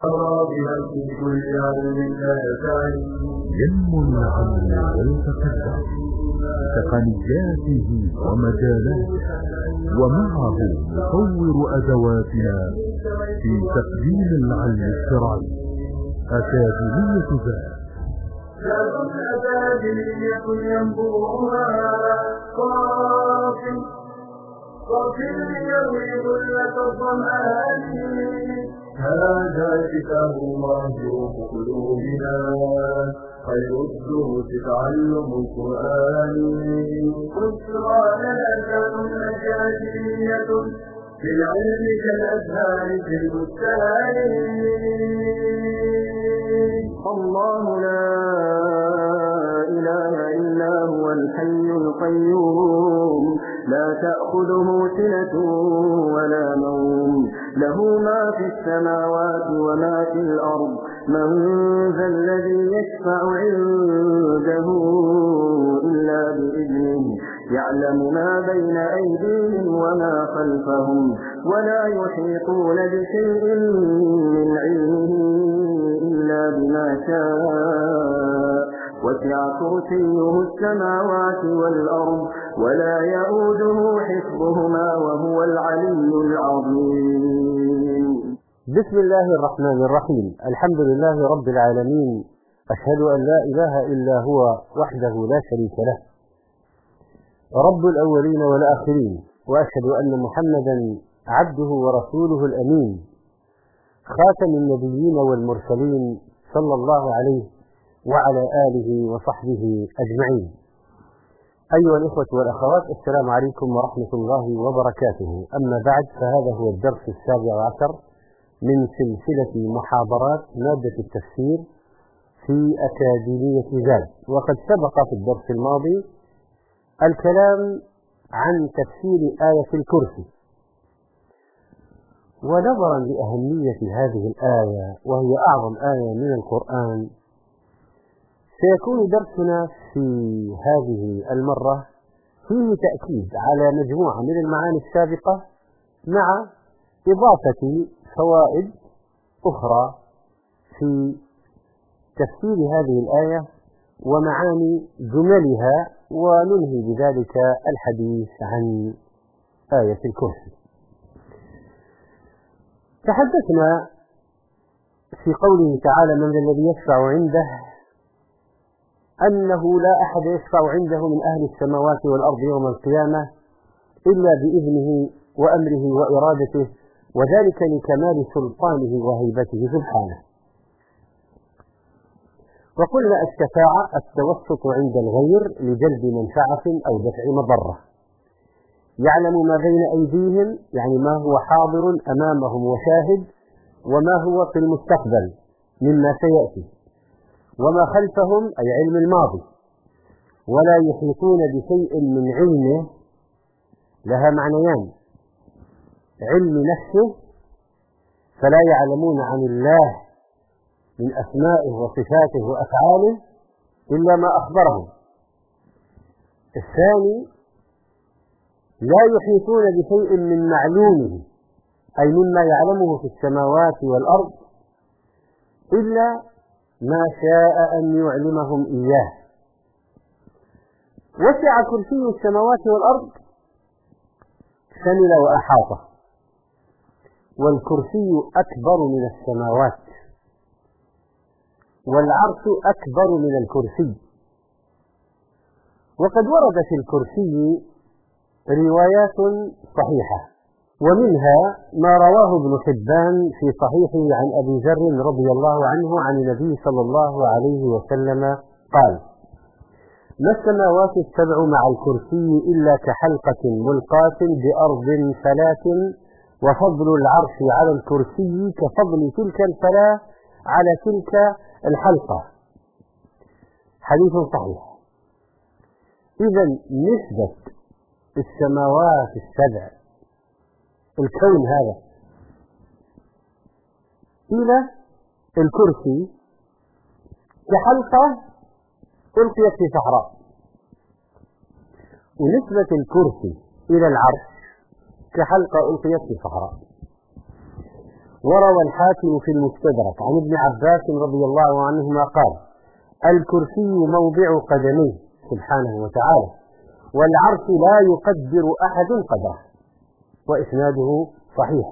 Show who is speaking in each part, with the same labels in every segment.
Speaker 1: بها في كل علم لا تعي
Speaker 2: ينمو العلم ويتقدم بتقنياته ومجالاته، ومعه نطور أدواتنا في تقديم العلم الشرعي. أكاديمية ذات
Speaker 1: أكاديمية ينبوعها صافي يروي ظلة الظمآن. هذا كتاب الله روح قلوبنا، خير الدروس تعلم القرآن. بشرى لنا كان أكاديمية بالعلم كالأزهار في البستان.
Speaker 3: الله لا إله إلا هو الحي القيوم، لا تأخذه سنة ولا نوم، له ما في السماوات وما في الأرض. من ذا الذي يشفع عنده إلا بإذنه، يعلم ما بين أيديهم وما خلفهم، ولا يحيطون بشيء من علمه إلا بما شاء، وسع كرسيه السماوات والأرض، ولا يؤوده حفظهما وهو العلي العظيم.
Speaker 4: بسم الله الرحمن الرحيم. الحمد لله رب العالمين، أشهد أن لا إله إلا هو وحده لا شريك له، رب الأولين والآخرين، وأشهد أن محمدا عبده ورسوله الأمين، خاتم النبيين والمرسلين، صلى الله عليه وعلى آله وصحبه أجمعين. أيها الإخوة والأخوات، السلام عليكم ورحمة الله وبركاته. أما بعد، فهذا هو الدرس 17 من سلسلة محاضرات مادة التفسير في أكاديمية زاد. وقد سبق في الدرس الماضي الكلام عن تفسير آية الكرسي، ونظرا لأهمية هذه الآية وهي أعظم آية من القرآن، سيكون درسنا في هذه المرة فيه تأكيد على مجموعة من المعاني السابقة مع إضافة فوائد أخرى في تفسير هذه الآية ومعاني جملها، وننهي بذلك الحديث عن آية الكرسي. تحدثنا في قوله تعالى: من الذي يشفع عنده، أنه لا أحد يشفع عنده من أهل السماوات والأرض يوم القيامة إلا بإذنه وأمره وإرادته، وذلك لكمال سلطانه وهيبته سبحانه. وقلنا الشفاعة التوسط عند الغير لجلب منفعة أو دفع مضرة، يعلم ما بين أيديهم، يعني ما هو حاضر أمامهم وشاهد، وما هو في المستقبل مما سيأتي، وما خلفهم أي علم الماضي، ولا يحيطون بشيء من علمه. لها معنيان: علم نفسه، فلا يعلمون عن الله من أسمائه وصفاته وأفعاله إلا ما أخبرهم. الثاني: لا يحيطون بشيء من معلومه، أي مما يعلمه في السماوات والأرض، إلا ما شاء أن يعلمهم إياه. وسع كرسي السماوات والأرض شمل وأحاطه، والكرسي أكبر من السماوات، والعرش أكبر من الكرسي. وقد ورد في الكرسي روايات صحيحة، ومنها ما رواه ابن حبان في صحيحه عن أبي ذر رضي الله عنه عن النبي صلى الله عليه وسلم قال: ما السماوات السبع مع الكرسي إلا كحلقة ملقاة بأرض فلاة، وفضل العرش على الكرسي كفضل تلك الفلاة على تلك الحلقة. حديث صحيح. إذن نسبة السماوات السبع، الكون هذا، إلى الكرسي كحلقة ألقيت في صحراء، ونسبة الكرسي إلى العرش كحلقة ألقيت في صحراء. وروى الحاكم في المستدرك عن ابن عباس رضي الله عنهما قال: الكرسي موضع قدميه سبحانه وتعالى، والعرش لا يقدر أحد قدره، وإسناده صحيح.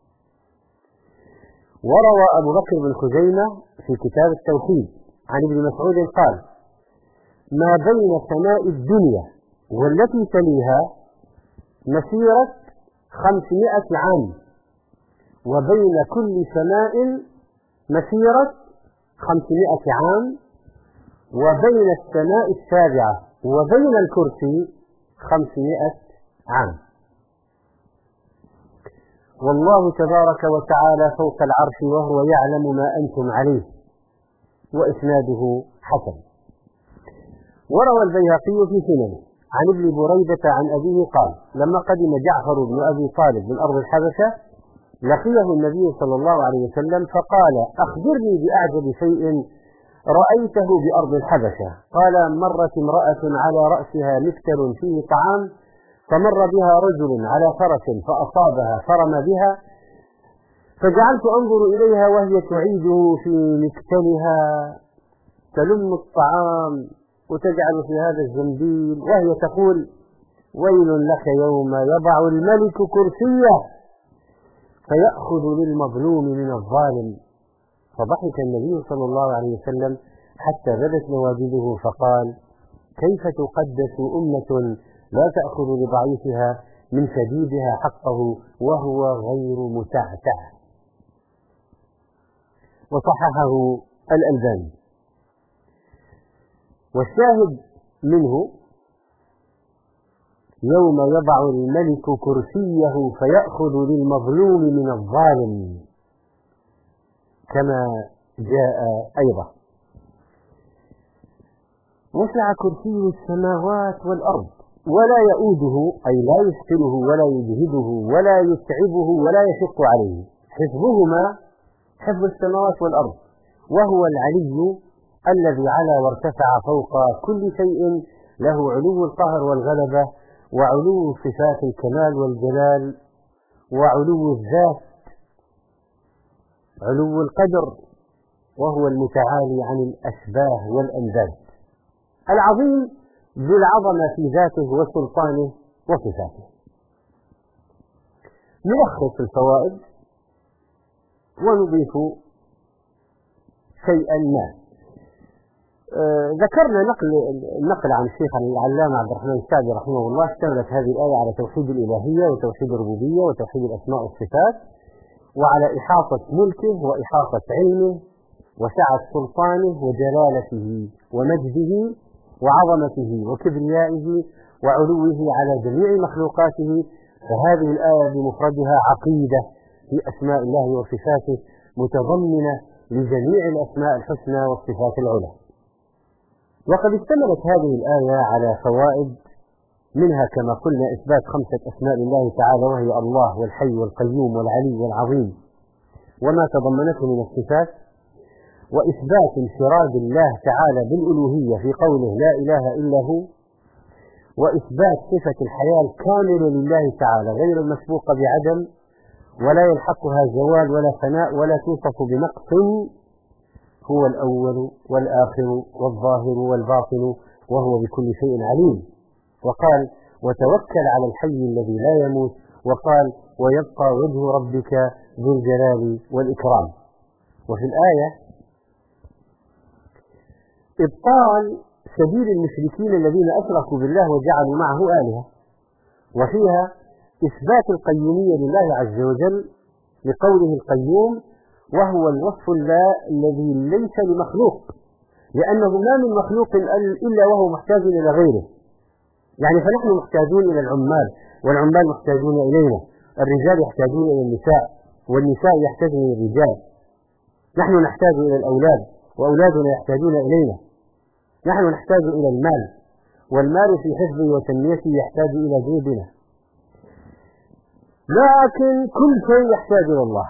Speaker 4: وروى أبو بكر بن خزيمة في كتاب التوحيد عن ابن مسعود قال: ما بين سماء الدنيا والتي تليها مسيرة 500 عام، وبين كل سماء مسيرة 500 عام، وبين السماء السابعة وبين الكرسي 500 عام. والله تبارك وتعالى فوق العرش وهو يعلم ما أنتم عليه، وإسناده حسن. وروى البيهقي في سننه عن ابن بريدة عن أبيه قال: لما قدم جعفر بن أبي طالب من أرض الحبشة لقيه النبي صلى الله عليه وسلم فقال: أخبرني بأعجب شيء رأيته بأرض الحبشة. قال: مرت امرأة على رأسها مفتل فيه طعام، فمر بها رجل على فرس فأصابها فرم بها، فجعلت أنظر إليها وهي تعيده في مكتلها تلم الطعام وتجعل في هذا الزنبيل، وهي تقول: ويل لك يوم يضع الملك كرسيه فيأخذ للمظلوم من الظالم. فضحك النبي صلى الله عليه وسلم حتى بدت نواجذه فقال: كيف تقدس أمة لا تأخذ لضعيفها من شديدها حقه وهو غير متعتع. وصححه الألباني. والشاهد منه: يوم يضع الملك كرسيه فيأخذ للمظلوم من الظالم، كما جاء أيضا: وسع كرسيه السماوات والأرض ولا يؤوده، أي لا يثقله ولا يجهده ولا يتعبه ولا يشق عليه، حفظهما حفظ السماوات والأرض، وهو العلي الذي علا وارتفع فوق كل شيء، له علو القهر والغلبة، وعلو صفات الكمال والجلال، وعلو الذات، علو القدر، وهو المتعالي عن الأشباه والأنداد، العظيم ذو العظمة في ذاته وسلطانه وصفاته. نلخص الفوائد ونضيف شيئا ما. ذكرنا النقل عن الشيخ العلامة عبد الرحمن السعدي رحمه الله اشتملت هذه الآية على توحيد الإلهية وتوحيد الربوبية وتوحيد الأسماء والصفات، وعلى إحاطة ملكه وإحاطة علمه وسعة سلطانه وجلالته ومجده وعظمته وكبريائه وعلوه على جميع مخلوقاته. فهذه الآية بمفردها عقيدة في أسماء الله وصفاته متضمنة لجميع الأسماء الحسنى والصفات العلى. وقد اشتملت هذه الآية على فوائد، منها كما قلنا إثبات 5 أسماء لله تعالى، وهي الله والحي والقيوم والعلي والعظيم وما تضمنته من الصفات، وإثبات انفراد الله تعالى بالألوهية في قوله لا إله إلا هو، وإثبات صفة الحياة الكاملة لله تعالى غير المسبوقة بعدم ولا يلحقها زوال ولا فناء ولا توصف بنقص، هو الأول والآخر والظاهر والباطن وهو بكل شيء عليم. وقال: وتوكل على الحي الذي لا يموت، وقال: ويبقى وجه ربك ذو الجلال والإكرام. وفي الآية إبطال سبيل المشركين الذين أشركوا بالله وجعلوا معه آلهة، وفيها إثبات القيومية لله عز وجل لقوله القيوم، وهو الوصف الذي ليس لمخلوق، لأنه ما من مخلوق إلا وهو محتاج إلى غيره. يعني فنحن محتاجون إلى العمال، والعمال محتاجون إلينا، الرجال يحتاجون إلى النساء، والنساء يحتاجون إلى الرجال، نحن نحتاج إلى الأولاد، وأولادنا يحتاجون إلينا، نحن نحتاج إلى المال، والمال في حفظه وتنميته يحتاج إلى جهدنا، لكن كل شيء يحتاج إلى الله.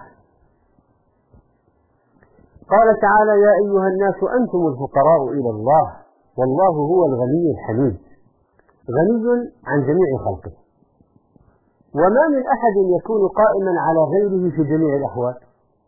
Speaker 4: قال تعالى: يا أيها الناس أنتم الفقراء إلى الله والله هو الغني الحميد، غني عن جميع خلقه، وما من أحد يكون قائما على غيره في جميع الأحوال،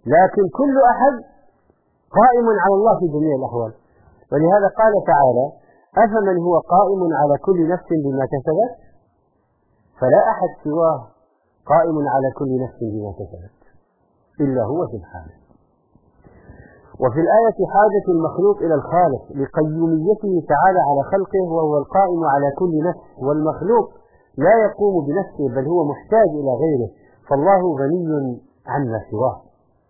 Speaker 4: لكن كل أحد قائم على الله في جميع الأحوال. ولهذا قال تعالى: أفمن هو قائم على كل نفس بما كسبت، فلا أحد سواه قائم على كل نفس بما كسبت إلا هو سبحانه. وفي الآية حاجة المخلوق إلى الخالق لقيوميته تعالى على خلقه، وهو القائم على كل نفس، والمخلوق لا يقوم بنفسه بل هو محتاج إلى غيره، فالله غني عما سواه،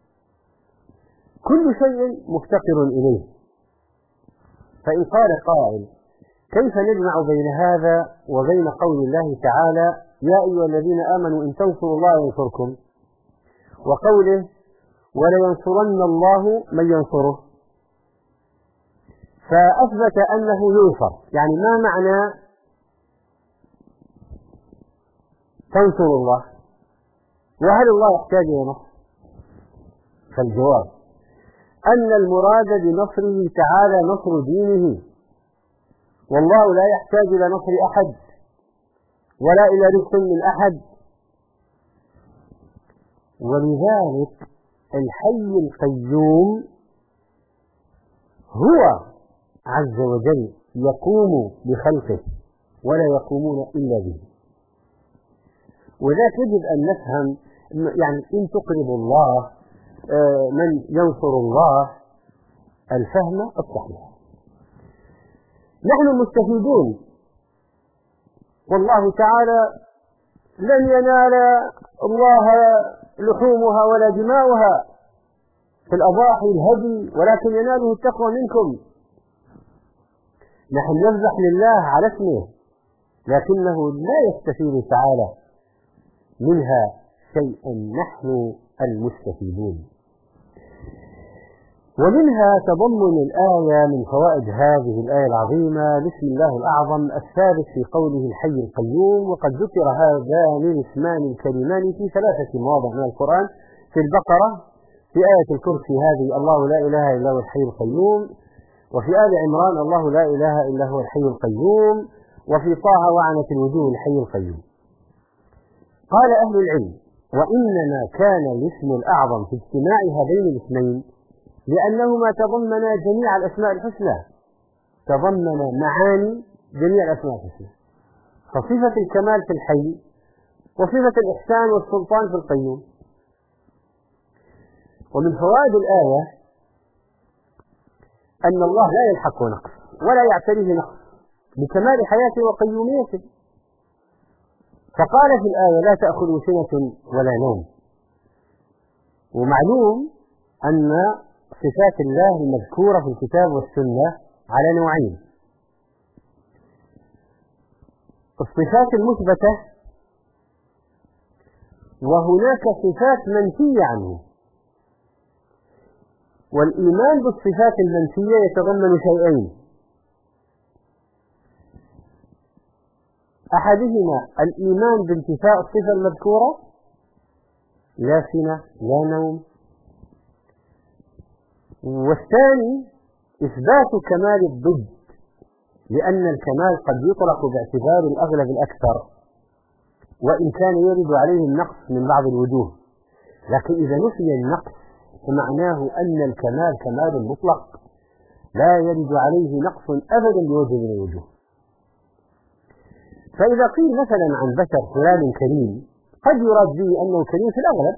Speaker 4: كل شيء مفتقر إليه. فإن قال قائل: كيف نجمع بين هذا وبين قول الله تعالى: يا أيها الذين آمنوا إن تنصروا الله ينصركم، وقوله: ولينصرن الله من ينصره؟ فأثبت أنه ينصر. يعني ما معنى تنصر الله؟ وهل الله يحتاج إلى نصر؟ فالجواب أن المراد بنصره تعالى نصر دينه، والله لا يحتاج إلى نصر أحد ولا إلى رزق من أحد. ولذلك الحي القيوم هو عز وجل يقوم بخلقه ولا يقومون إلا به. وذلك يجب أن نفهم، يعني إن تقرض الله من ينصر الله، الفهم الصحيح. نحن مستفيدون، والله تعالى لن ينال الله لحومها ولا دماؤها في الأضاحي الهدي، ولكن يناله التقوى منكم. نحن نذبح لله على اسمه، لكنه لا يستفيد تعالى منها شيئا، نحن المستفيدون. ومنها تضمن الآية من فوائد هذه الآية العظيمة بسم الله الأعظم الثابت في قوله الحي القيوم. وقد ذكر هذان الاسمان الكريمان في 3 مواضع من القرآن: في البقرة، في آية الكرسي هذه الله لا إله إلا هو الحي القيوم، وفي آل عمران الله لا إله إلا هو الحي القيوم، وفي طه وعنت الوجوه الحي القيوم. قال أهل العلم: وإنما كان الاسم الأعظم في اجتماع هذين الاسمين لأنهما تضمنا جميع الأسماء الحسنى، تضمنا معاني جميع الأسماء الحسنى، فصفة الكمال في الحي، وصفة الإحسان والسلطان في القيوم. ومن فوائد الآية أن الله لا يلحق نقص ولا يعتريه نقص بكمال حياته وقيوميته، فقال في الآية: لا تأخذه سنة ولا نوم. ومعلوم أن صفات الله المذكورة في الكتاب والسنة على نوعين: الصفات المثبتة، وهناك صفات منفية عنه. والإيمان بالصفات المنفية يتضمن شيئين: أحدهما الإيمان بانتفاء الصفة المذكورة، لا سنة لا نوم، والثاني إثبات كمال الضد، لأن الكمال قد يطلق باعتبار الأغلب الأكثر، وإن كان يرد عليه النقص من بعض الوجوه، لكن إذا نفي النقص فمعناه أن الكمال كمال مطلق لا يرد عليه نقص أبدا بوجه من الوجوه. فإذا قيل مثلا عن بشر فلان كريم، قد يراد به أنه كريم في الأغلب.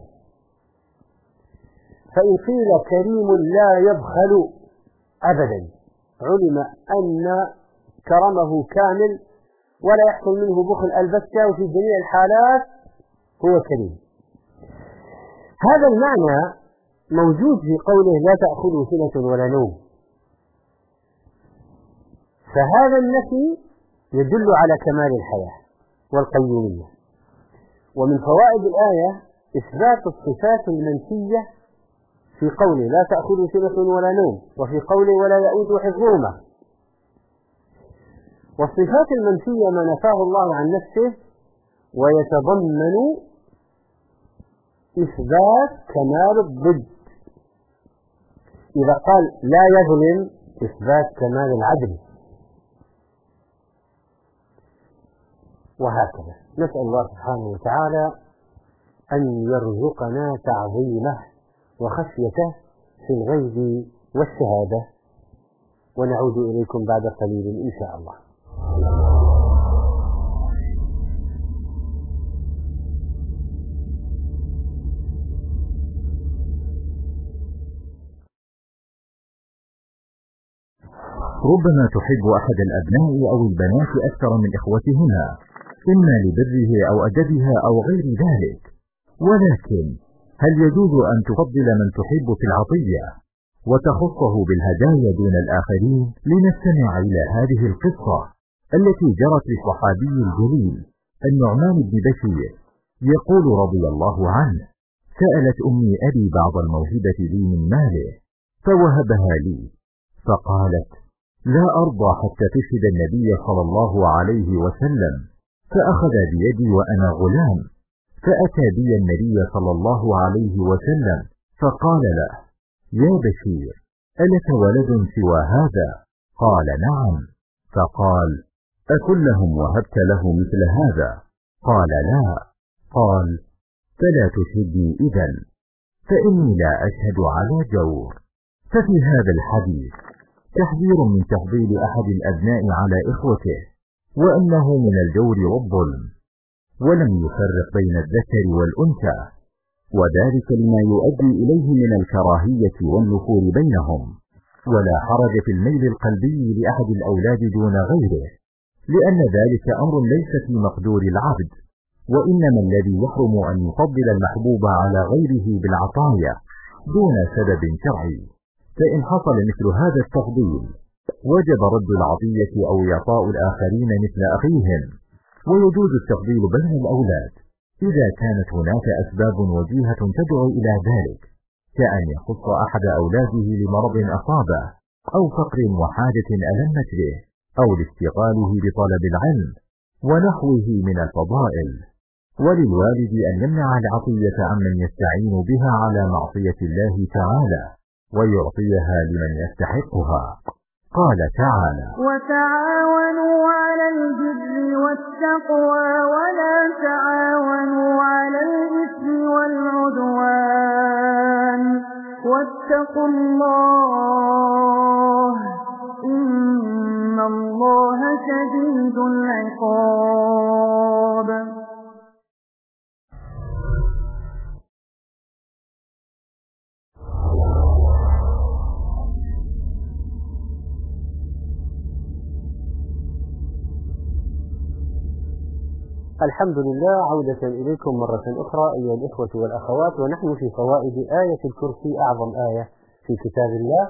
Speaker 4: فإن قيل كريم لا يبخل أبدا، علم أن كرمه كامل ولا يحصل منه بخل البتة، وفي جميع الحالات هو كريم. هذا المعنى موجود في قوله: لا تأخذه سنة ولا نوم. فهذا النفي يدل على كمال الحياة والقيومية. ومن فوائد الآية إثبات الصفات المنفية في قوله: لا تأخذه سنة ولا نوم، وفي قوله: ولا يؤوده حفظهما. والصفات المنفية ما نفاه الله عن نفسه، ويتضمن إثبات كمال الضد. إذا قال لا يظلم، إثبات كمال العدل، وهكذا. نسأل الله سبحانه وتعالى أن يرزقنا تعظيمه وخشيته في الغيب والشهادة. ونعود إليكم بعد قليل إن شاء الله.
Speaker 2: ربما تحب أحد الأبناء أو البنات أكثر من إخوتهما، إما لبره أو أدبها أو غير ذلك، ولكن هل يجوز أن تفضل من تحب في العطية وتخصه بالهدايا دون الآخرين؟ لنستمع إلى هذه القصة التي جرت للصحابي الجليل النعمان بن بشير، يقول رضي الله عنه: سألت أمي أبي بعض الموهبة لي من ماله فوهبها لي، فقالت: لا أرضى حتى تشهد النبي صلى الله عليه وسلم، فأخذ بيدي وأنا غلام، فأتى بي النبي صلى الله عليه وسلم فقال له: يا بشير، ألك ولد سوى هذا؟ قال: نعم. فقال: أكلهم وهبت له مثل هذا؟ قال: لا. قال: فلا تشهدني إذن، فإني لا أشهد على جور. ففي هذا الحديث تحذير من تفضيل أحد الأبناء على إخوته، وأنه من الجور والظلم، ولم يفرق بين الذكر والأنثى، وذلك لما يؤدي إليه من الكراهية والنفور بينهم. ولا حرج في الميل القلبي لأحد الأولاد دون غيره، لأن ذلك أمر ليس في مقدور العبد، وإنما الذي يحرم أن يفضل المحبوب على غيره بالعطايا دون سبب شرعي. فإن حصل مثل هذا التفضيل وجب رد العطية أو إعطاء الآخرين مثل أخيهم. ويجوز التفضيل بين الأولاد إذا كانت هناك أسباب وجيهة تدعو إلى ذلك، كأن يخص أحد أولاده لمرض أصابه، أو فقر وحاجة ألمت به، أو لاستقاله بطلب العلم ونحوه من الفضائل. وللوالد أن يمنع العطية عمن يستعين بها على معصية الله تعالى، ويعطيها لمن يستحقها. قال تعالى:
Speaker 3: وتعاونوا على البر والتقوى ولا تعاونوا على الإثم والعدوان واتقوا الله إن الله شديد العقاب.
Speaker 4: الحمد لله، عودة إليكم مرة أخرى أيها الإخوة والأخوات، ونحن في فوائد آية الكرسي، أعظم آية في كتاب الله.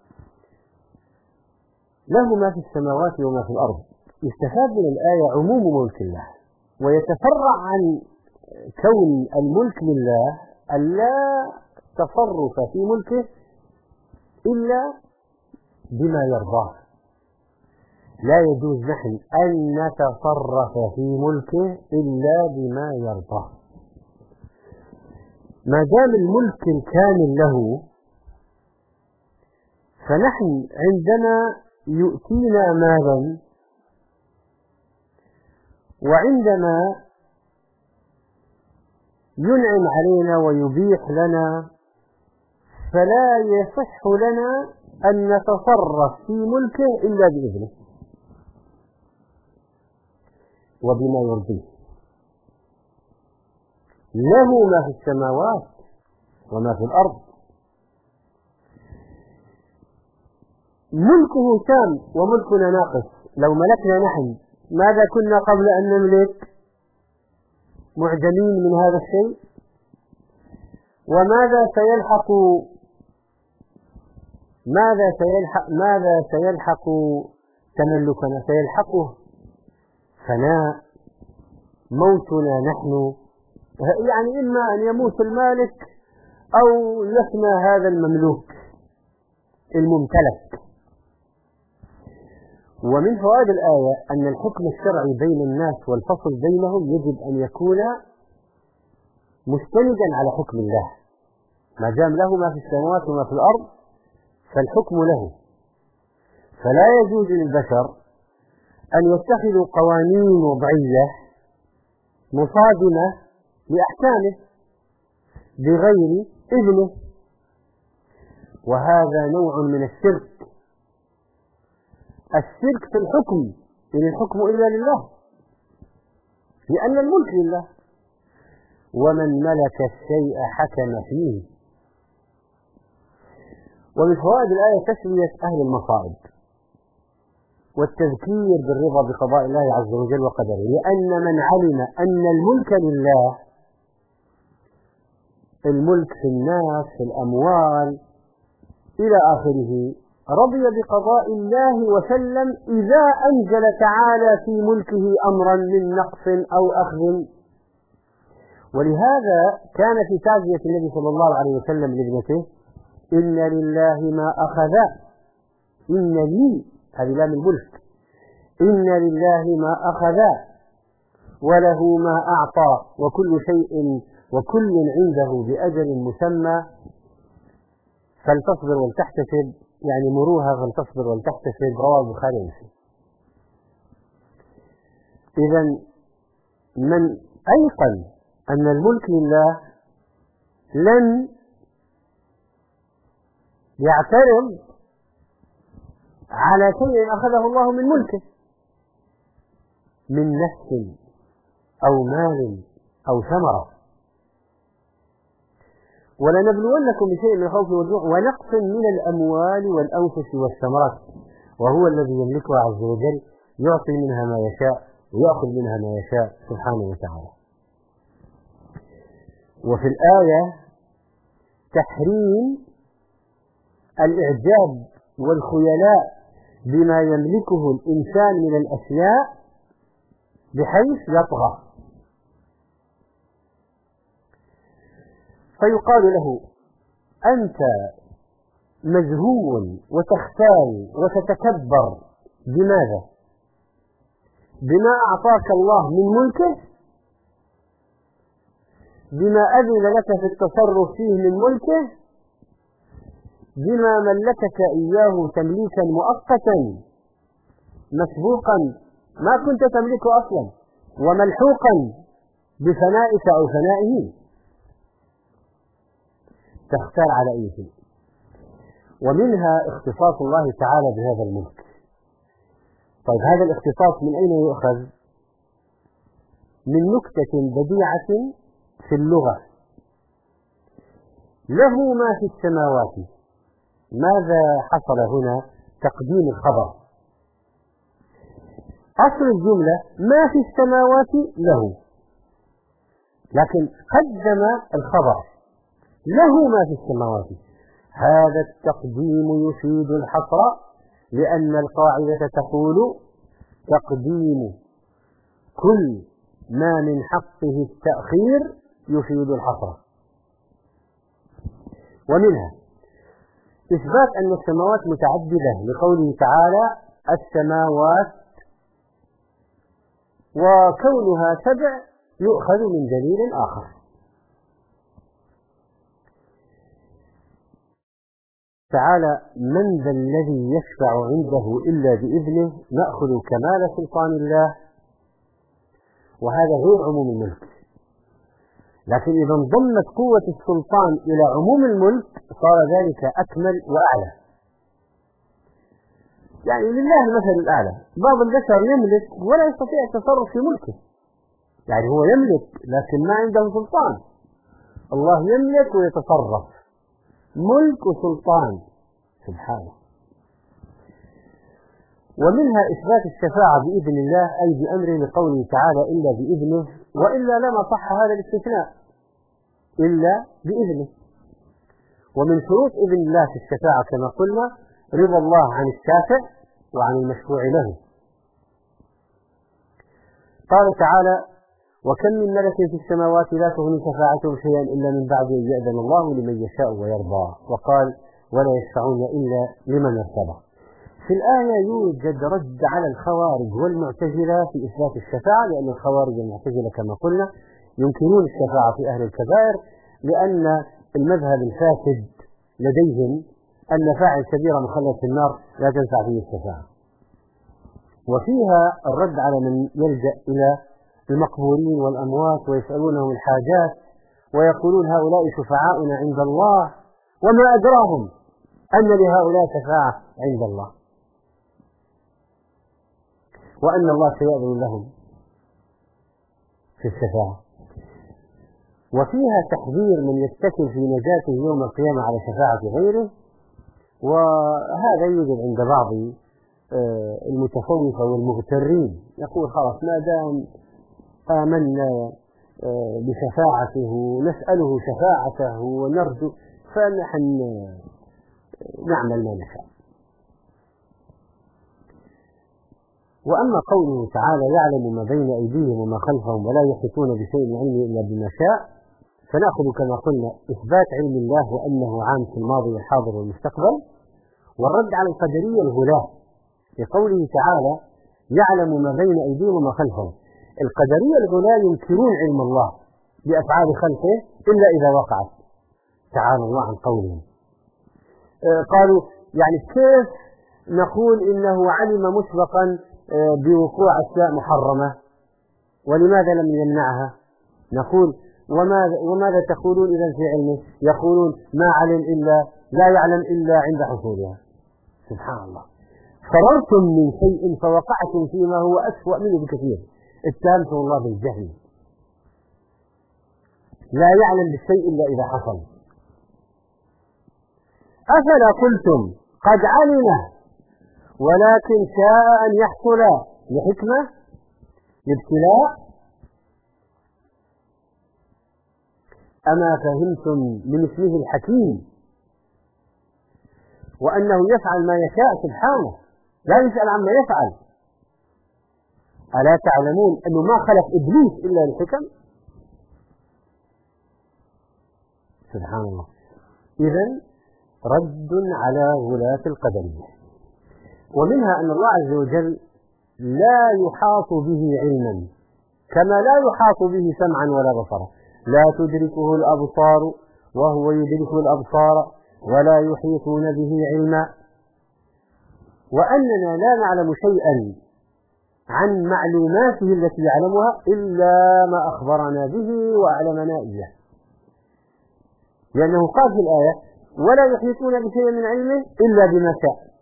Speaker 4: له ما في السماوات وما في الأرض. يستفاد من الآية عموم ملك الله، ويتفرع عن كون الملك لله ألا تصرف في ملكه إلا بما يرضاه. لا يجوز نحن أن نتصرف في ملكه إلا بما يرضاه. ما دام الملك الكامل له، فنحن عندما يؤتينا مالا وعندما ينعم علينا ويبيح لنا، فلا يصح لنا أن نتصرف في ملكه إلا بإذنه وبما يرضيه. له ما في السماوات وما في الأرض. ملكه تام وملكنا ناقص. لو ملكنا نحن ماذا كنا قبل أن نملك؟ معدمين من هذا الشيء. وماذا سيلحق تملكنا؟ سيلحقه فناء، موتنا نحن، يعني إما أن يموت المالك أو يفنى هذا المملوك الممتلك. ومن فوائد الآية أن الحكم الشرعي بين الناس والفصل بينهم يجب أن يكون مستندا على حكم الله. ما دام له ما في السماوات وما في الأرض فالحكم له، فلا يجوز للبشر أن يتخذوا قوانين وضعية مصادمة لأحكامه بغير إذنه وهذا نوع من الشرك في الحكم، إن الحكم إلا لله، لأن الملك لله، ومن ملك الشيء حكم فيه. ومن فوائد الآية تسمية أهل المصائب والتذكير بالرضا بقضاء الله عز وجل وقدره، لأن من علم أن الملك لله، الملك في الناس في الأموال إلى آخره، رضي بقضاء الله وسلم إذا أنزل تعالى في ملكه أمرا من نقص أو أخذ. ولهذا كان في تعزية النبي صلى الله عليه وسلم لابنته: إن لله ما أخذ، إن لي، هذه لام الملك، إن لله ما أخذ وله ما أعطى وكل شيء وكل عنده بأجل مسمى فلتصبر ولتحتسب، يعني مروها فلتصبر ولتحتسب. رواه البخاري ومسلم. إذا من أيقن أن الملك لله لن يعترض على شيء أخذه الله من ملكه من نفس أو مال أو ثمرة. ولنبلونكم بشيء من الخوف والجوع ونقص من الأموال والأنفس والثمرات، وهو الذي يملكها عز وجل، يعطي منها ما يشاء ويأخذ منها ما يشاء سبحانه وتعالى. وفي الآية تحريم الإعجاب والخيلاء بما يملكه الإنسان من الأشياء بحيث يطغى، فيقال له: أنت مزهو وتختال وتتكبر. بماذا؟ بما أعطاك الله من ملكه، بما أذن لك في التصرف فيه من ملكه، بما ملكك إياه تمليكا مؤقتا مسبوقا ما كنت تملكه أصلا، وملحوقا بفنائك أو فنائه، تختار على أي شيء. ومنها اختصاص الله تعالى بهذا الملك. طيب هذا الاختصاص من أين يؤخذ؟ من نكتة بديعة في اللغة: له ما في السماوات. ماذا حصل هنا؟ تقديم الخبر. أصل الجملة ما في السماوات له، لكن قدم الخبر له ما في السماوات. هذا التقديم يفيد الحصر، لأن القاعدة تقول: تقديم كل ما من حقه التأخير يفيد الحصر. ومنها إثبات أن السماوات متعددة لقوله تعالى: السماوات، وكونها 7 يؤخذ من دليل آخر. تعالى: من ذا الذي يشفع عنده إلا بإذنه، نأخذ كمال سلطان الله، وهذا غير عموم الملك. لكن إذا انضمت قوة السلطان إلى عموم الملك صار ذلك أكمل وأعلى. يعني لله المثل الأعلى. بعض البشر يملك ولا يستطيع التصرف في ملكه، يعني هو يملك لكن ما عنده سلطان. الله يملك ويتصرف، ملك وسلطان سبحانه. ومنها إثبات الشفاعة بإذن الله، أي بأمره، لقوله تعالى: إلا بإذنه، وإلا لما صح هذا الاستثناء، إلا بإذنه. ومن شروط إذن الله في الشفاعة كما قلنا رضا الله عن الشافع وعن المشفوع له. قال تعالى: وكم من ملك في السماوات لا تغني شفاعتهم شيئا إلا من بعد أن يأذن الله لمن يشاء ويرضى. وقال: ولا يشفعون إلا لمن ارتضى. في الآية يوجد رد على الخوارج والمعتزلة في إثبات الشفاعة، لأن الخوارج والمعتزلة كما قلنا ينكرون الشفاعة في أهل الكبائر، لأن المذهب الفاسد لديهم أن فاعل كبيرة مخلد في النار لا تنفع فيه الشفاعة. وفيها الرد على من يلجأ إلى المقبورين والأموات ويسألونهم الحاجات ويقولون: هؤلاء شفعاؤنا عند الله، وما أدراهم أن لهؤلاء شفاعة عند الله، وأن الله سيأذن لهم في الشفاعة. وفيها تحذير من يتكل في نجاته يوم القيامة على شفاعة غيره، وهذا يوجد عند بعض المتصوفة والمغترين، يقول خلاص ما دام آمنا بشفاعته نسأله شفاعته ونرجو فنحن نعمل ما نشاء. وأما قوله تعالى يعلم ما بين أيديهم وما خلفهم ولا يحيطون بشيء من علمه إلا بما شاء، فنأخذ كما قلنا إثبات علم الله وأنه عام في الماضي والحاضر والمستقبل، والرد على القدرية الغلاة لقوله تعالى يعلم ما بين أيديهم وما خلفهم. القدرية الغلاة ينكرون علم الله بأفعال خلقه إلا إذا وقعت، تعالى الله عن قولهم. قالوا يعني كيف نقول إنه علم مسبقا بوقوع أشياء محرمة ولماذا لم يمنعها؟ نقول وماذا تقولون إذا في علمه؟ يقولون ما علم إلا لا يعلم إلا عند حصولها. سبحان الله، فررتم من شيء فوقعتم فيما هو أسوأ منه بكثير، اتهمتم الله بالجهل. لا يعلم بالشيء إلا إذا حصل. أفلا قلتم قد علم ولكن شاء أن يحصل لحكمة لابتلاء؟ أما فهمتم من اسمه الحكيم وأنه يفعل ما يشاء سبحانه لا يسأل عما يفعل؟ ألا تعلمون أنه ما خلق إبليس إلا للحكم؟ سبحان الله. إذن رد على غلاة القدرية. ومنها أن الله عز وجل لا يحاط به علما كما لا يحاط به سمعا ولا بصرا، لا تدركه الأبصار وهو يدرك الأبصار ولا يحيطون به علما، وأننا لا نعلم شيئا عن معلوماته التي يعلمها إلا ما أخبرنا به وأعلمنا إياه، لأنه قال في الآية ولا يحيطون بشيء من علمه إلا بما شاء.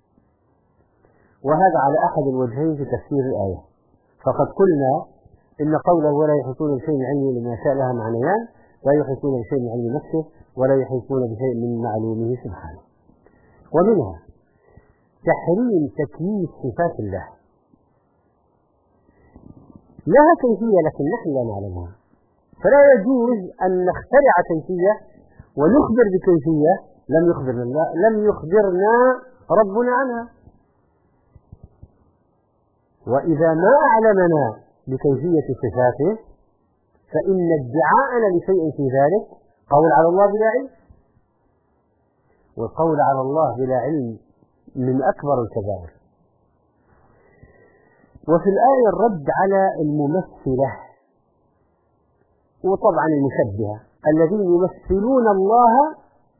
Speaker 4: وهذا على أحد الوجهين في تفسير الآية، فقد قلنا إن قوله ولا يحيطون بشيء من علمه إلا بما شاء لها معنيان: لا يحيطون بشيء من علم نفسه ولا يحيطون بشيء من معلومه سبحانه. ومنها تحريم تكييف صفات الله، لها كيفية لكن نحن لا نعلمها، فلا يجوز أن نخترع كيفية ونخبر بكيفية لم يخبرنا ربنا عنها. وإذا ما أعلمنا بكيفية صفاته فإن ادعاءنا لشيء في ذلك قول على الله بلا علم، والقول على الله بلا علم من أكبر الكبائر. وفي الآية الرد على الممثلة وطبعا المشبهة الذين يمثلون الله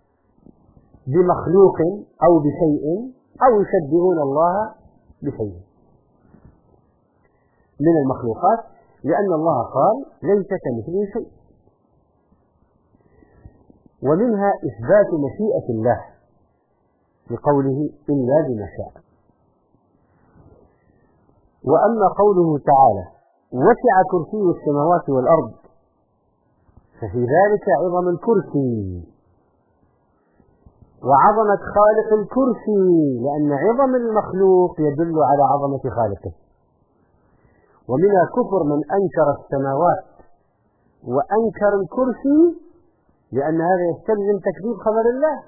Speaker 4: بمخلوق أو بشيء أو يشبهون الله بشيء من المخلوقات، لأن الله قال ليس كمثله شيء. ومنها إثبات مشيئة الله بقوله إلا بما شاء. وأما قوله تعالى وسع كرسي السماوات والأرض ففي ذلك عظم الكرسي وعظمة خالق الكرسي، لأن عظم المخلوق يدل على عظمة خالقه. ومنها كفر من أنكر السماوات وأنكر الكرسي، لأن هذا يستلزم تكذيب خبر الله.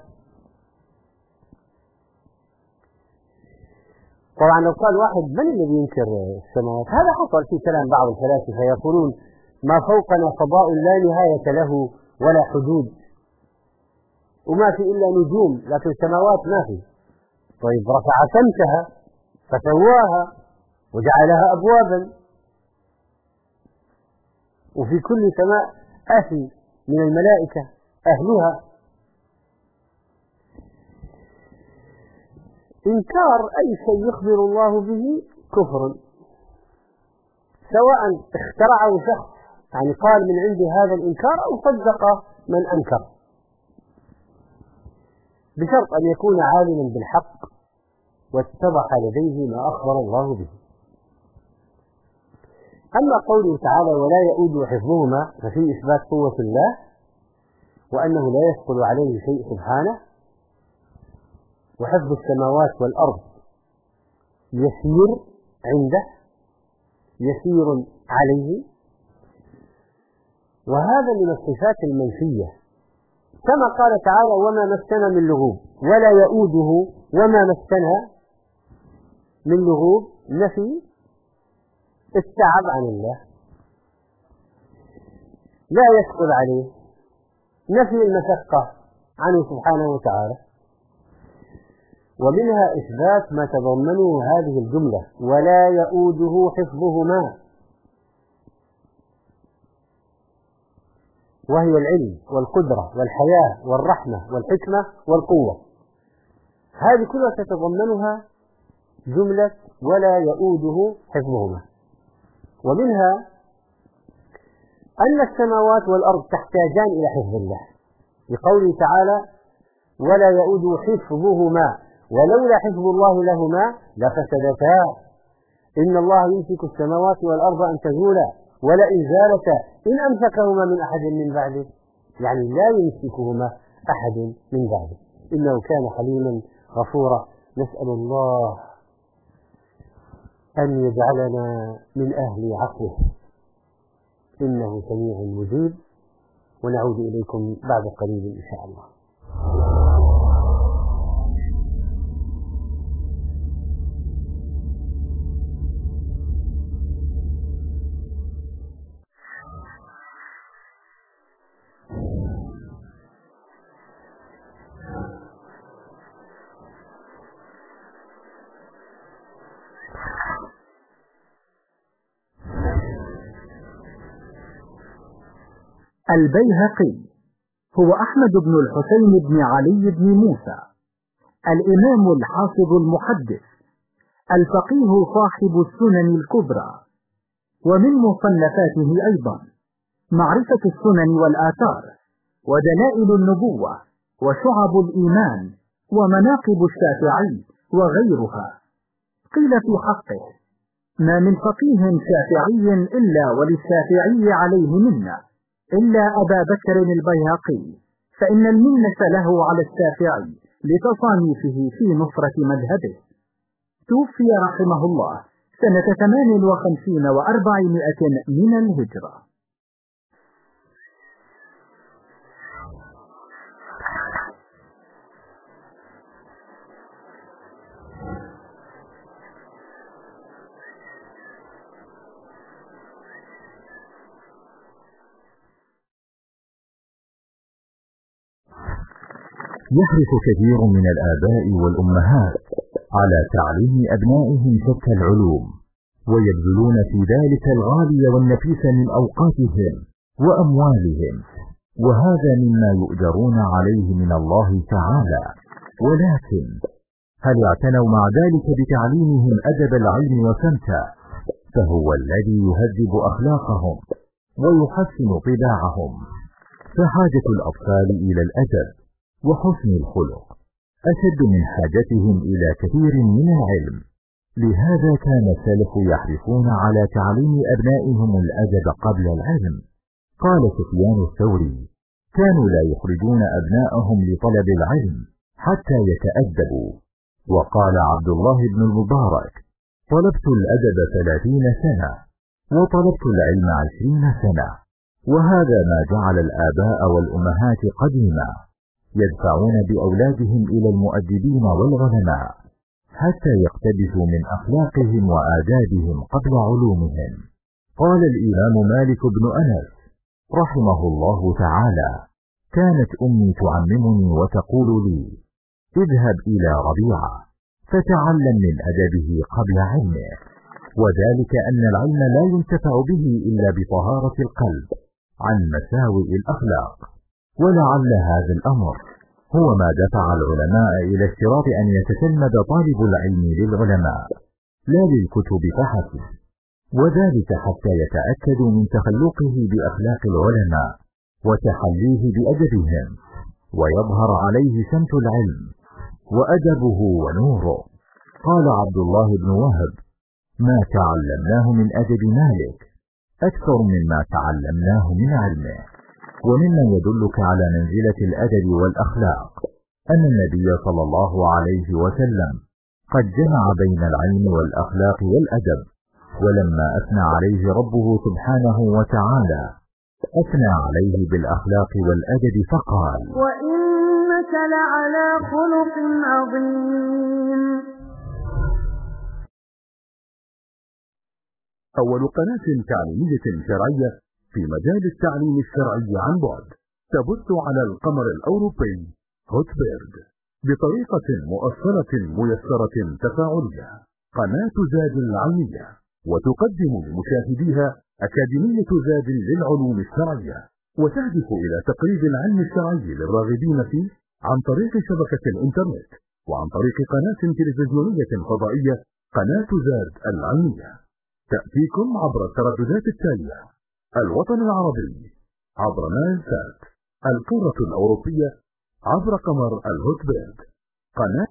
Speaker 4: طبعا لو قال واحد من الذي ينكر السماوات، هذا حصل في كلام بعض الفلاسفة يقولون ما فوقنا فضاء لا نهاية له ولا حدود، وما في إلا نجوم لكن السماوات ما في. طيب رفع سمكها فسواها وجعلها أبوابا، وفي كل سماء أهل من الملائكة أهلها. إنكار أي شيء يخبر الله به كفر، سواء اخترعه شخص يعني قال من عند هذا الإنكار أو صدق من أنكر. بشرط أن يكون عالما بالحق واتضح لديه ما أخبر الله به. أما قوله تعالى ولا يؤود حفظهما ففي إثبات قوة الله وأنه لا يثقل عليه شيء سبحانه، وحفظ السماوات والأرض يسير عنده يسير عليه، وهذا من الصفات المنفية، كما قال تعالى وما مسنا من لغوب، ولا يؤوده وما مسنا من لغوب نفي التعب عن الله، لا يثقل عليه، نفي المشقة عنه سبحانه وتعالى. ومنها إثبات ما تضمنه هذه الجملة ولا يؤوده حفظهما، وهي العلم والقدرة والحياة والرحمة والحكمة والقوة، هذه كلها تتضمنها جملة ولا يؤوده حفظهما. ومنها أن السماوات والأرض تحتاجان إلى حفظ الله، لقوله تعالى ولا يؤوده حفظهما ولولا حفظ الله لهما لفسدتا إن الله يمسك السماوات والأرض أن تزولا ولئن زالتا إن أمسكهما من أحد من بعده، يعني لا يمسكهما أحد من بعده، إنه كان حليما غفورا. نسأل الله أن يجعلنا من أهل عفوه إنه سميع مجيب، ونعود إليكم بعد قليل إن شاء الله.
Speaker 5: البيهقي هو أحمد بن الحسين بن علي بن موسى، الإمام الحافظ المحدث الفقيه صاحب السنن الكبرى، ومن مصنفاته أيضا معرفة السنن والآثار ودلائل النبوة وشعب الإيمان ومناقب الشافعي وغيرها. قيل في حقه ما من فقيه شافعي إلا وللشافعي عليه منة إلا أبا بكر البيهقي، فإن المنة له على الشافعي لتصانيفه في نصرة مذهبه. توفي رحمه الله سنة 58 و400 من الهجرة.
Speaker 2: يحرص كثير من الآباء والأمهات على تعليم أبنائهم شتى العلوم، ويبذلون في ذلك الغالي والنفيس من أوقاتهم وأموالهم، وهذا مما يؤجرون عليه من الله تعالى. ولكن هل اعتنوا مع ذلك بتعليمهم أدب العلم وسمته؟ فهو الذي يهذب أخلاقهم ويحسن طباعهم. فحاجة الأطفال إلى الأدب وحسن الخلق أشد من حاجتهم إلى كثير من العلم، لهذا كان السلف يحرصون على تعليم أبنائهم الأدب قبل العلم. قال سفيان الثوري كانوا لا يخرجون أبناءهم لطلب العلم حتى يتأدبوا. وقال عبد الله بن المبارك طلبت الأدب 30 سنة وطلبت العلم 20 سنة. وهذا ما جعل الآباء والأمهات قديما يدفعون بأولادهم إلى المؤدبين والعلماء حتى يقتبسوا من أخلاقهم وآدابهم قبل علومهم. قال الإمام مالك بن أنس رحمه الله تعالى كانت أمي تعممني وتقول لي اذهب إلى ربيعة فتعلم من أدبه قبل علمه، وذلك أن العلم لا ينتفع به إلا بطهارة القلب عن مساوئ الأخلاق. ولعل هذا الأمر هو ما دفع العلماء إلى اشتراط أن يتسند طالب العلم للعلماء لا للكتب فحسب، وذلك حتى يتأكدوا من تخلقه بأخلاق العلماء وتحليه بأدبهم. ويظهر عليه سمت العلم وأدبه ونوره. قال عبد الله بن وهب: ما تعلمناه من أدب مالك أكثر مما تعلمناه من علمه. ومما يدلك على منزلة الأدب والأخلاق أن النبي صلى الله عليه وسلم قد جمع بين العلم والأخلاق والأدب، ولما أثنى عليه ربه سبحانه وتعالى أثنى عليه بالأخلاق والأدب فقال:
Speaker 3: وإنك لعلى خلق عظيم.
Speaker 6: أول قناة تعليمية شرعية في مجال التعليم الشرعي عن بعد، تبث على القمر الأوروبي هوتبيرد بطريقة مؤصلة ميسرة تفاعلية، قناة زاد العلمية، وتقدم لمشاهديها أكاديمية زاد للعلوم الشرعية، وتهدف إلى تقريب العلم الشرعي للراغبين فيه عن طريق شبكة الإنترنت وعن طريق قناة تلفزيونية فضائية، قناة زاد العلمية. تأتيكم عبر الترددات التالية: الوطن العربي عبر نايل سات، القارة الأوروبية عبر قمر الهوتبيرد، قناة.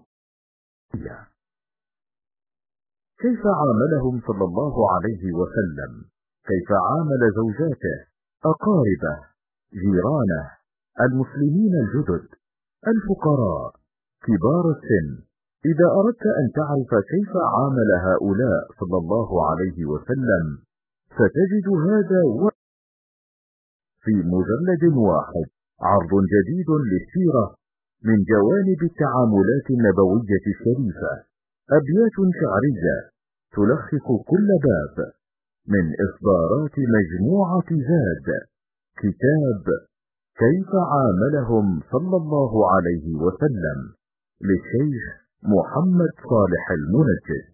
Speaker 6: كيف عاملهم صلى الله عليه وسلم؟ كيف عامل زوجاته، أقاربه، جيرانه، المسلمين الجدد، الفقراء، كبار السن؟ إذا أردت أن تعرف كيف عامل هؤلاء صلى الله عليه وسلم ستجد هذا في مجلد واحد عرض جديد للسيرة من جوانب التعاملات النبوية الشريفة، أبيات شعرية تلخص كل باب من إصدارات مجموعة زاد، كتاب كيف عاملهم صلى الله عليه وسلم للشيخ محمد صالح المنجد.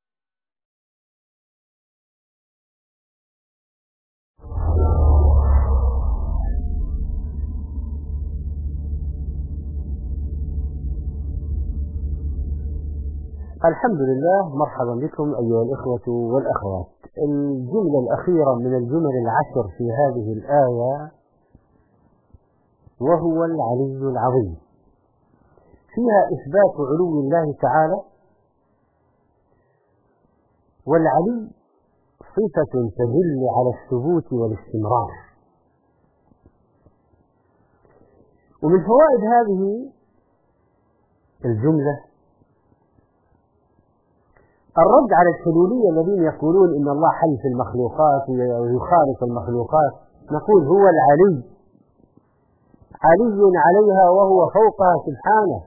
Speaker 4: الحمد لله. مرحبا بكم أيها الإخوة والأخوات. الجملة الأخيرة من الجمل العشر في هذه الآية: وهو العلي العظيم، فيها إثبات علو الله تعالى، والعلي صفة تدل على الثبوت والاستمرار. ومن فوائد هذه الجملة الرد على الحلولية الذين يقولون إن الله حل في المخلوقات ويخالق المخلوقات. نقول هو العلي، علي عليها وهو فوقها سبحانه،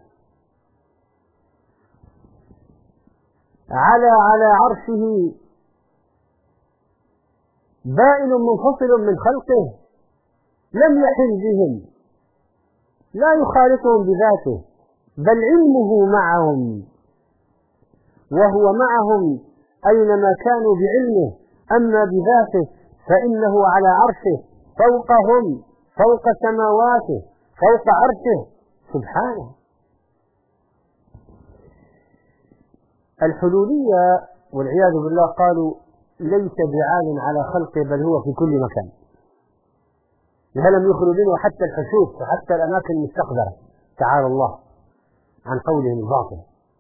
Speaker 4: على عرشه، بائن منفصل من خلقه، لم يحل بهم، لا يخالطهم بذاته، بل علمه معهم، وهو معهم أينما كانوا بعلمه. أما بذاته فإنه على عرشه فوقهم، فوق سماواته، فوق عرشه سبحانه. الحلولية والعياذ بالله قالوا ليس بعال على خلقه، بل هو في كل مكان، لم يخلوا منه حتى الحشوش وحتى الأماكن المستقذرة، تعالى الله عن قولهم الباطل.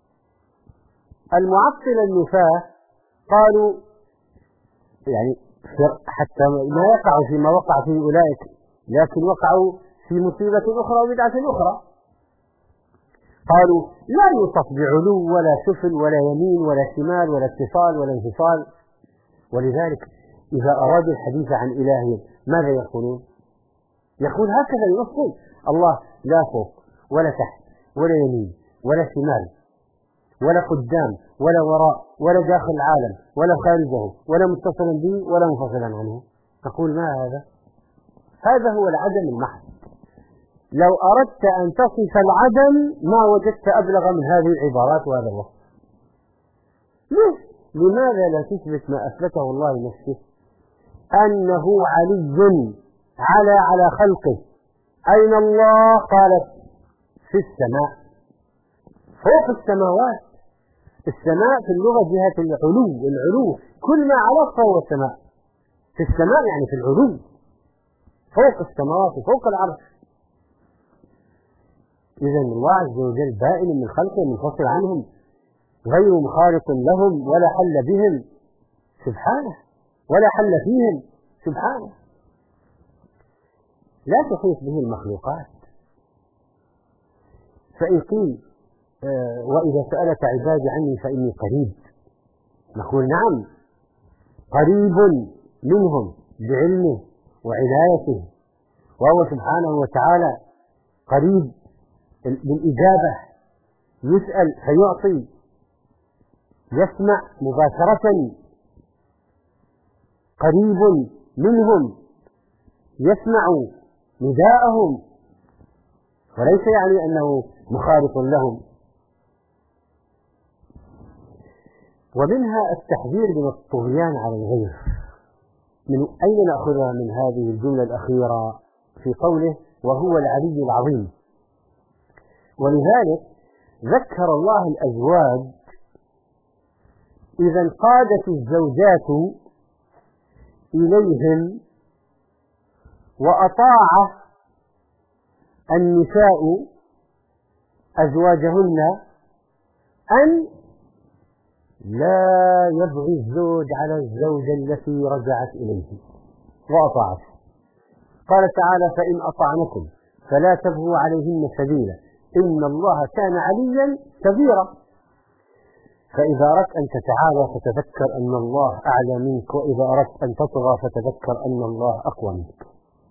Speaker 4: المعطل النفاة قالوا يعني حتى ما يقع فيما وقع فيه أولئك، لكن وقعوا في مصيبة أخرى وبدعة أخرى. قالوا لا يوصف بعلو ولا سفل ولا يمين ولا شمال ولا اتصال ولا انفصال. ولذلك إذا أرادوا الحديث عن إلههم ماذا يقولون؟ يقول هكذا يوصل الله: لا فوق ولا تحت ولا يمين ولا شمال ولا قدام ولا وراء ولا داخل العالم ولا خارجه ولا متصلا به ولا منفصلا عنه. تقول ما هذا؟ هذا هو العدم المحض. لو أردت أن تصف العدم ما وجدت أبلغ من هذه العبارات وهذا الوصف. لماذا لا تثبت ما أثبته الله لنفسه؟ أنه علي على خلقه. أين الله؟ قالت في السماء، فوق السماوات. السماء في اللغة جهة العلو، كل ما على فهو السماء. في السماء يعني في العلو، فوق السماوات وفوق العرش. إذا الله عز وجل بائن من خلقه منفصل عنهم غير مخالط لهم ولا حل بهم سبحانه ولا حل فيهم سبحانه، لا تحيط به المخلوقات. فإن قيل وإذا سألك عبادي عني فإني قريب، نقول نعم قريب منهم بعلمه وعنايته، وهو سبحانه وتعالى قريب بالإجابة، يسأل فيعطي، يسمع مباشرة، قريب منهم يسمع نداءهم، وليس يعني أنه مخالط لهم. ومنها التحذير من الطغيان على الغير. من أين نأخذها من هذه الجملة الأخيرة في قوله وهو العلي العظيم؟ ولذلك ذكر الله الأزواج إذا انقادت الزوجات إليهم وأطاع النساء أزواجهن أن لا يبغي الزوج على الزوجة التي رجعت إليه وأطاعته. قال تعالى فإن أطعنكم فلا تبغوا عليهن سبيلا إن الله كان عليا كبيرا. فإذا أردت أن تتعالى فتذكر أن الله أعلى منك، وإذا أردت أن تطغى فتذكر أن الله أقوى منك.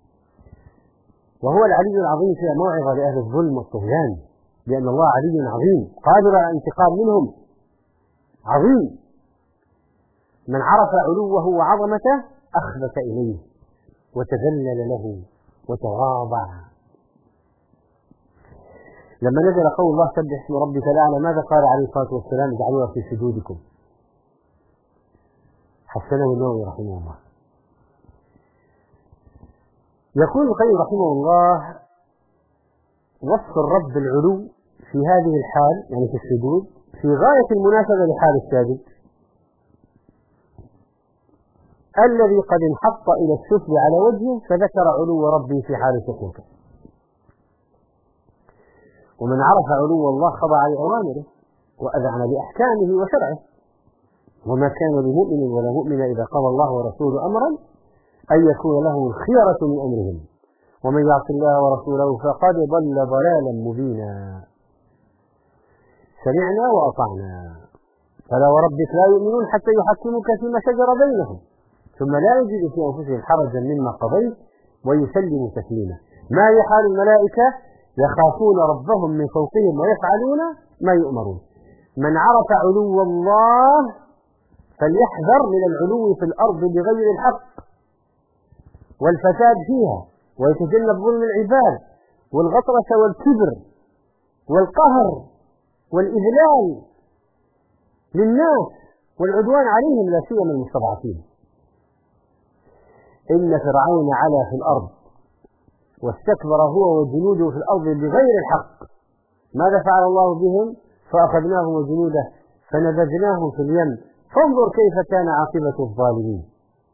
Speaker 4: وهو العلي العظيم فيها موعظة لأهل الظلم والطغيان، لأن الله علي عظيم قادر على الانتقام منهم، عظيم. من عرف علوه وعظمته أخبت إليه وتذلل له وتغاضى. لما نزل قول الله سبح اسم ربك الأعلى ماذا قال عليه الصلاة والسلام؟ اجعلوها في سجودكم. حسنه النووي رحمه الله. يقول القيم رحمه الله وصف الرب بالعلو في هذه الحال يعني في السجود في غاية المناسبة لحال الساجد الذي قد انحط إلى السفل على وجهه، فذكر علو ربي في حال سقوطه. ومن عرف علو الله خضع لأوامره وأذعن لأحكامه وشرعه. وما كان لمؤمن ولا مؤمنة إذا قضى الله ورسوله أمرا أن يكون له الخيرة من أمرهم ومن يعص الله ورسوله فقد ضل ضلالا مبينا. سمعنا وأطعنا فلا وربك لا يؤمنون حتى يحكموك فيما شجر بينهم ثم لا يجد في أنفسهم حرجا مما قضيت ويسلموا تسليما. ما هي حال الملائكة؟ يخافون ربهم من فوقهم ويفعلون ما يؤمرون. من عرف علو الله فليحذر من العلو في الأرض بغير الحق والفساد فيها، ويتجنب ظلم العباد والغطرسة والكبر والقهر والإذلال للناس والعدوان عليهم لا سيما المستضعفين. إن فرعون علا في الأرض واستكبر هو وجنوده في الأرض بغير الحق. ماذا فعل الله بهم؟ فأخذناه وجنوده فنبذناهم في اليم فانظر كيف كان عاقبة الظالمين.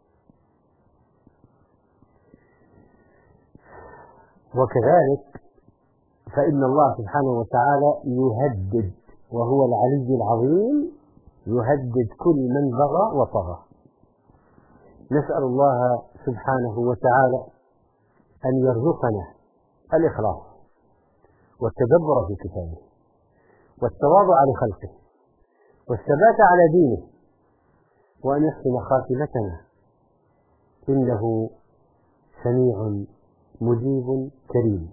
Speaker 4: وكذلك فإن الله سبحانه وتعالى يهدد وهو العلي العظيم يهدد كل من بغى وطغى. نسأل الله سبحانه وتعالى أن يرزقنا الإخلاص والتدبر في كتابه والتواضع لخلقه والثبات على دينه وأن يحسن خاتمتنا إنه سميع مجيب كريم.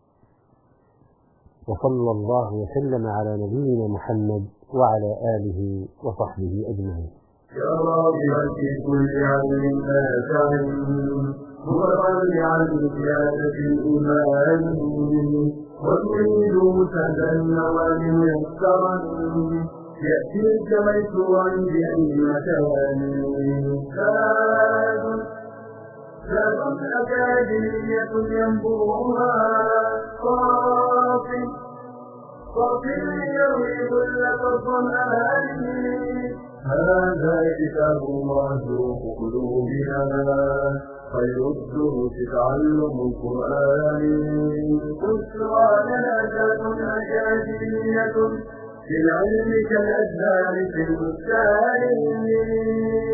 Speaker 4: وصلى الله وسلم على نبينا محمد وعلى آله وصحبه أجمعين.
Speaker 1: يا راغبا في كل علم نافع هو الغني عن زيادة الإيمان وتريد مسهدا النوال ميسرا يأتيك ميسورا بأي مكان. زاد أكاديمية ينبوها صافي يروي ظلة الظمآن. هذا كتاب الله روح قلوبنا خير الدروس تعلم القرآن. بشرى جنازات أكاديمية في العلم كالأزهار في البستان.